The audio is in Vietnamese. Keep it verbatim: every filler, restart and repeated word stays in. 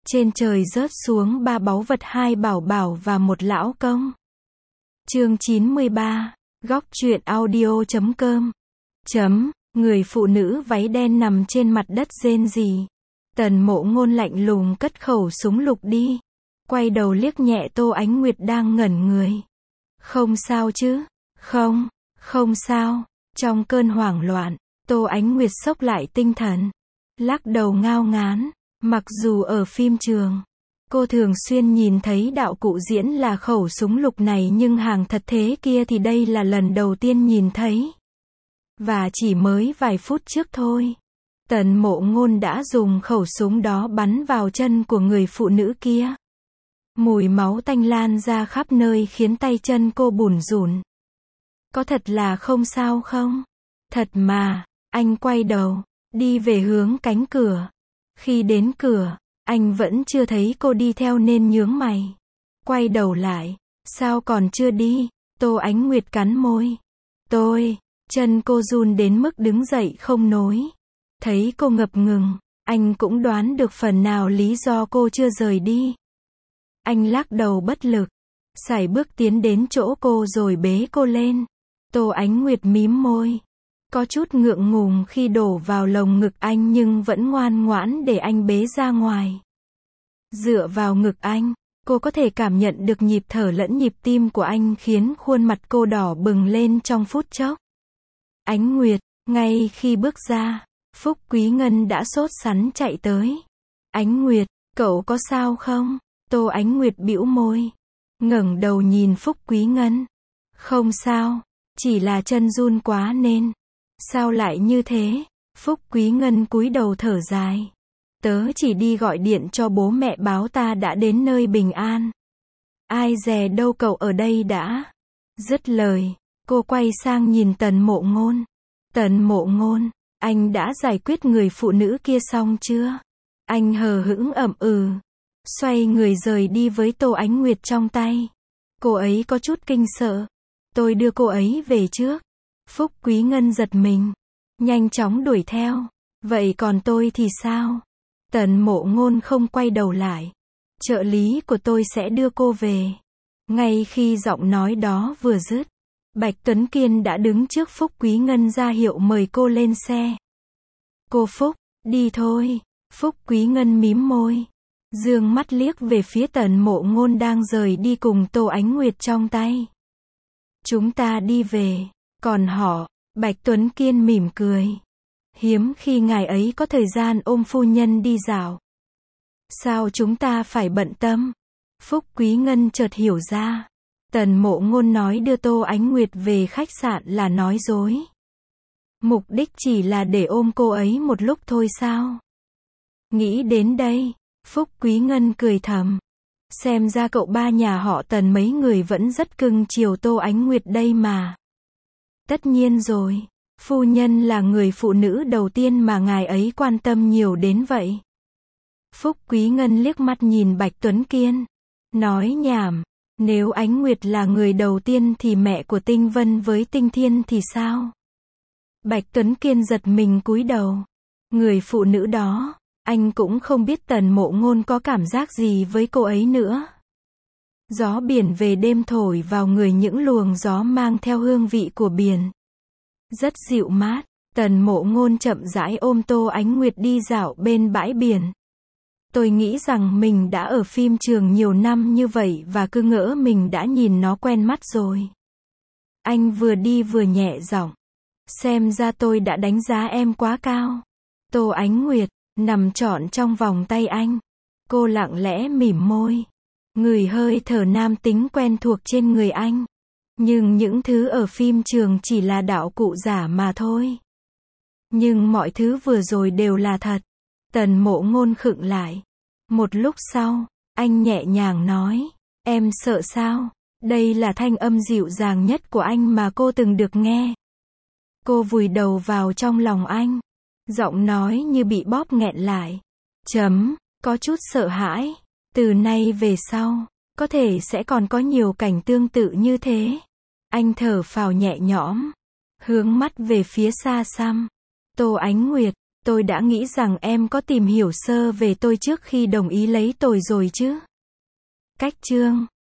Trên trời rớt xuống ba báu vật, hai bảo bảo và một lão công. Chương chín mươi ba. Góc truyện audio chấm com. Chấm, người phụ nữ váy đen nằm trên mặt đất rên rỉ. Tần Mộ Ngôn lạnh lùng cất khẩu súng lục đi. Quay đầu liếc nhẹ Tô Ánh Nguyệt đang ngẩn người. Không sao chứ? Không, không sao. Trong cơn hoảng loạn, Tô Ánh Nguyệt xốc lại tinh thần. Lắc đầu ngao ngán. Mặc dù ở phim trường, cô thường xuyên nhìn thấy đạo cụ diễn là khẩu súng lục này, nhưng hàng thật thế kia thì đây là lần đầu tiên nhìn thấy. Và chỉ mới vài phút trước thôi, Tần Mộ Ngôn đã dùng khẩu súng đó bắn vào chân của người phụ nữ kia. Mùi máu tanh lan ra khắp nơi khiến tay chân cô bủn rủn. Có thật là không sao không? Thật mà. Anh quay đầu, đi về hướng cánh cửa. Khi đến cửa, anh vẫn chưa thấy cô đi theo nên nhướng mày. Quay đầu lại, sao còn chưa đi? Tô Ánh Nguyệt cắn môi. Tôi, chân cô run đến mức đứng dậy không nối. Thấy cô ngập ngừng, anh cũng đoán được phần nào lý do cô chưa rời đi. Anh lắc đầu bất lực, sải bước tiến đến chỗ cô rồi bế cô lên. Tô Ánh Nguyệt mím môi. Có chút ngượng ngùng khi đổ vào lồng ngực anh nhưng vẫn ngoan ngoãn để anh bế ra ngoài. Dựa vào ngực anh, cô có thể cảm nhận được nhịp thở lẫn nhịp tim của anh, khiến khuôn mặt cô đỏ bừng lên trong phút chốc. Ánh Nguyệt, ngay khi bước ra, Phúc Quý Ngân đã sốt sắng chạy tới. Ánh Nguyệt, cậu có sao không? Tô Ánh Nguyệt bĩu môi, ngẩng đầu nhìn Phúc Quý Ngân. Không sao, chỉ là chân run quá nên. Sao lại như thế? Phúc Quý Ngân cúi đầu thở dài. Tớ chỉ đi gọi điện cho bố mẹ báo ta đã đến nơi bình an. Ai dè đâu cậu ở đây đã. Dứt lời, cô quay sang nhìn Tần Mộ Ngôn. Tần Mộ Ngôn, anh đã giải quyết người phụ nữ kia xong chưa? Anh hờ hững ậm ừ. Xoay người rời đi với Tô Ánh Nguyệt trong tay. Cô ấy có chút kinh sợ. Tôi đưa cô ấy về trước. Phúc Quý Ngân giật mình, nhanh chóng đuổi theo. Vậy còn tôi thì sao? Tần Mộ Ngôn không quay đầu lại. Trợ lý của tôi sẽ đưa cô về. Ngay khi giọng nói đó vừa dứt, Bạch Tuấn Kiên đã đứng trước Phúc Quý Ngân ra hiệu mời cô lên xe. Cô Phúc, đi thôi. Phúc Quý Ngân mím môi, dương mắt liếc về phía Tần Mộ Ngôn đang rời đi cùng Tô Ánh Nguyệt trong tay. Chúng ta đi về. Còn họ, Bạch Tuấn Kiên mỉm cười. Hiếm khi ngài ấy có thời gian ôm phu nhân đi dạo. Sao chúng ta phải bận tâm? Phúc Quý Ngân chợt hiểu ra. Tần Mộ Ngôn nói đưa Tô Ánh Nguyệt về khách sạn là nói dối. Mục đích chỉ là để ôm cô ấy một lúc thôi sao? Nghĩ đến đây, Phúc Quý Ngân cười thầm. Xem ra cậu ba nhà họ Tần mấy người vẫn rất cưng chiều Tô Ánh Nguyệt đây mà. Tất nhiên rồi, phu nhân là người phụ nữ đầu tiên mà ngài ấy quan tâm nhiều đến vậy. Phúc Quý Ngân liếc mắt nhìn Bạch Tuấn Kiên. Nói nhảm, nếu Ánh Nguyệt là người đầu tiên thì mẹ của Tinh Vân với Tinh Thiên thì sao? Bạch Tuấn Kiên giật mình cúi đầu. Người phụ nữ đó, anh cũng không biết Tần Mộ Ngôn có cảm giác gì với cô ấy nữa. Gió biển về đêm thổi vào người, những luồng gió mang theo hương vị của biển. Rất dịu mát. Tần Mộ Ngôn chậm rãi ôm Tô Ánh Nguyệt đi dạo bên bãi biển. Tôi nghĩ rằng mình đã ở phim trường nhiều năm như vậy và cứ ngỡ mình đã nhìn nó quen mắt rồi. Anh vừa đi vừa nhẹ giọng. Xem ra tôi đã đánh giá em quá cao. Tô Ánh Nguyệt nằm trọn trong vòng tay anh. Cô lặng lẽ mỉm môi, ngửi hơi thở nam tính quen thuộc trên người anh. Nhưng những thứ ở phim trường chỉ là đạo cụ giả mà thôi. Nhưng mọi thứ vừa rồi đều là thật. Tần Mộ Ngôn khựng lại. Một lúc sau, anh nhẹ nhàng nói. Em sợ sao? Đây là thanh âm dịu dàng nhất của anh mà cô từng được nghe. Cô vùi đầu vào trong lòng anh. Giọng nói như bị bóp nghẹn lại. Chấm, có chút sợ hãi. Từ nay về sau, có thể sẽ còn có nhiều cảnh tương tự như thế. Anh thở phào nhẹ nhõm, hướng mắt về phía xa xăm. Tô Ánh Nguyệt, tôi đã nghĩ rằng em có tìm hiểu sơ về tôi trước khi đồng ý lấy tôi rồi chứ. Cách chương